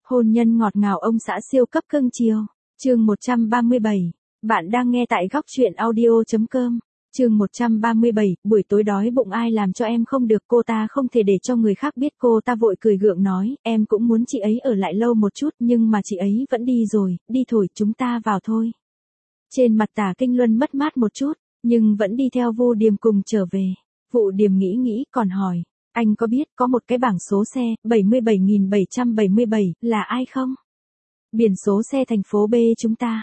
Hôn nhân ngọt ngào ông xã siêu cấp cưng chiều. Chương 137. Bạn đang nghe tại góc truyện audio.com. Chương 137, buổi tối đói bụng ai làm cho em không được, cô ta không thể để cho người khác biết, cô ta vội cười gượng nói, em cũng muốn chị ấy ở lại lâu một chút nhưng mà chị ấy vẫn đi rồi, đi thôi, chúng ta vào thôi. Trên mặt Tả Kinh Luân mất mát một chút, nhưng vẫn đi theo Vu Điềm cùng trở về. Vu Điềm nghĩ còn hỏi, anh có biết có một cái bảng số xe 77.777 là ai không? Biển số xe thành phố B chúng ta.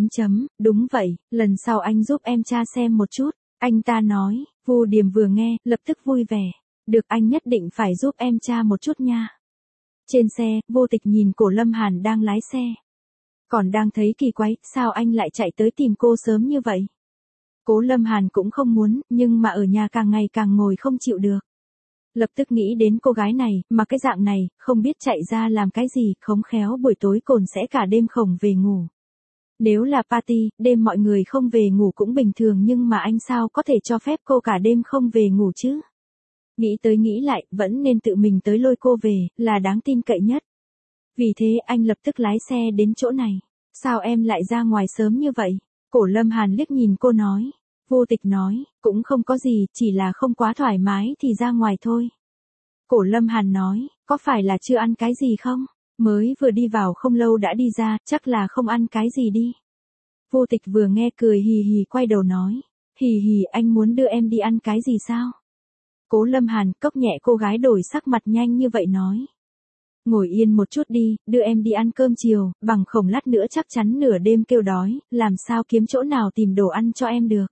Đúng vậy, lần sau anh giúp em tra xem một chút, anh ta nói. Vu Điềm vừa nghe, lập tức vui vẻ. Được, anh nhất định phải giúp em tra một chút nha. Trên xe, Vô Tịch nhìn Cổ Lâm Hàn đang lái xe. Còn đang thấy kỳ quái, sao anh lại chạy tới tìm cô sớm như vậy? Cố Lâm Hàn cũng không muốn, nhưng mà ở nhà càng ngày càng ngồi không chịu được. Lập tức nghĩ đến cô gái này, mà cái dạng này, không biết chạy ra làm cái gì, khống khéo buổi tối cồn sẽ cả đêm không về ngủ. Nếu là party, đêm mọi người không về ngủ cũng bình thường, nhưng mà anh sao có thể cho phép cô cả đêm không về ngủ chứ? Nghĩ tới nghĩ lại, vẫn nên tự mình tới lôi cô về, là đáng tin cậy nhất. Vì thế anh lập tức lái xe đến chỗ này. Sao em lại ra ngoài sớm như vậy? Cổ Lâm Hàn liếc nhìn cô nói. Vô Tịch nói, cũng không có gì, chỉ là không quá thoải mái thì ra ngoài thôi. Cổ Lâm Hàn nói, có phải là chưa ăn cái gì không? Mới vừa đi vào không lâu đã đi ra, chắc là không ăn cái gì đi. Vô Tịch vừa nghe cười hì hì quay đầu nói, hì hì, anh muốn đưa em đi ăn cái gì sao? Cố Lâm Hàn cốc nhẹ, cô gái đổi sắc mặt nhanh như vậy nói. Ngồi yên một chút đi, đưa em đi ăn cơm chiều, bằng không lát nữa chắc chắn nửa đêm kêu đói, làm sao kiếm chỗ nào tìm đồ ăn cho em được.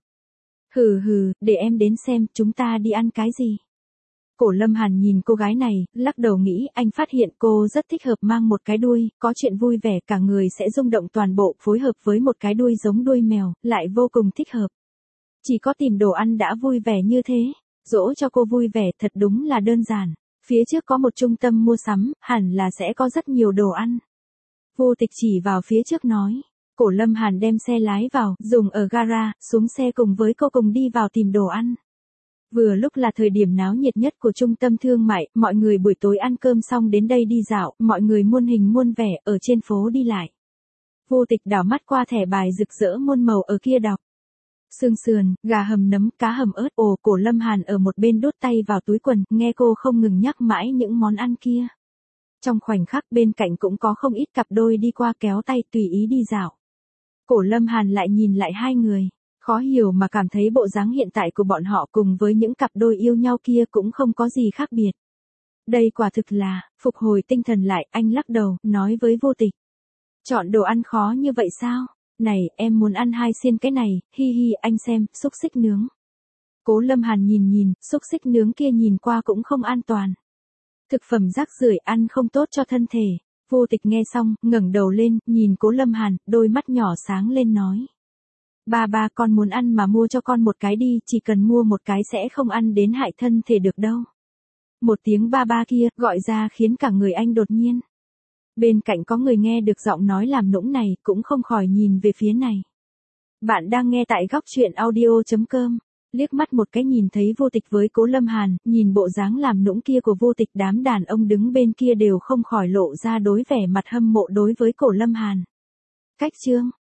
Hừ, để em đến xem, chúng ta đi ăn cái gì. Cổ Lâm Hàn nhìn cô gái này, lắc đầu nghĩ, anh phát hiện cô rất thích hợp mang một cái đuôi, có chuyện vui vẻ cả người sẽ rung động toàn bộ, phối hợp với một cái đuôi giống đuôi mèo, lại vô cùng thích hợp. Chỉ có tìm đồ ăn đã vui vẻ như thế, dỗ cho cô vui vẻ thật đúng là đơn giản. Phía trước có một trung tâm mua sắm, hẳn là sẽ có rất nhiều đồ ăn. Vô Tịch chỉ vào phía trước nói. Cổ Lâm Hàn đem xe lái vào, dùng ở gara, xuống xe cùng với cô cùng đi vào tìm đồ ăn. Vừa lúc là thời điểm náo nhiệt nhất của trung tâm thương mại, mọi người buổi tối ăn cơm xong đến đây đi dạo, mọi người muôn hình muôn vẻ, ở trên phố đi lại. Vô Tịch đảo mắt qua thẻ bài rực rỡ muôn màu ở kia đọc. Xương sườn, gà hầm nấm, cá hầm ớt. Ồ, Cổ Lâm Hàn ở một bên đút tay vào túi quần, nghe cô không ngừng nhắc mãi những món ăn kia. Trong khoảnh khắc bên cạnh cũng có không ít cặp đôi đi qua kéo tay tùy ý đi dạo. Cổ Lâm Hàn lại nhìn lại hai người, khó hiểu mà cảm thấy bộ dáng hiện tại của bọn họ cùng với những cặp đôi yêu nhau kia cũng không có gì khác biệt. Đây quả thực là, phục hồi tinh thần lại, anh lắc đầu, nói với Vô Tịch. Chọn đồ ăn khó như vậy sao? Này, em muốn ăn hai xiên cái này, hi hi, anh xem, xúc xích nướng. Cố Lâm Hàn nhìn, xúc xích nướng kia nhìn qua cũng không an toàn. Thực phẩm rác rưởi, ăn không tốt cho thân thể. Vô Tịch nghe xong, ngẩng đầu lên, nhìn Cố Lâm Hàn, đôi mắt nhỏ sáng lên nói. Ba, con muốn ăn mà mua cho con một cái đi, chỉ cần mua một cái sẽ không ăn đến hại thân thể được đâu. Một tiếng ba kia, gọi ra khiến cả người anh đột nhiên. Bên cạnh có người nghe được giọng nói làm nũng này, cũng không khỏi nhìn về phía này. Bạn đang nghe tại góc truyện audio.com. Liếc mắt một cái nhìn thấy Vô Tịch với Cố Lâm Hàn, nhìn bộ dáng làm nũng kia của Vô Tịch, đám đàn ông đứng bên kia đều không khỏi lộ ra đối vẻ mặt hâm mộ đối với Cổ Lâm Hàn. Cách chương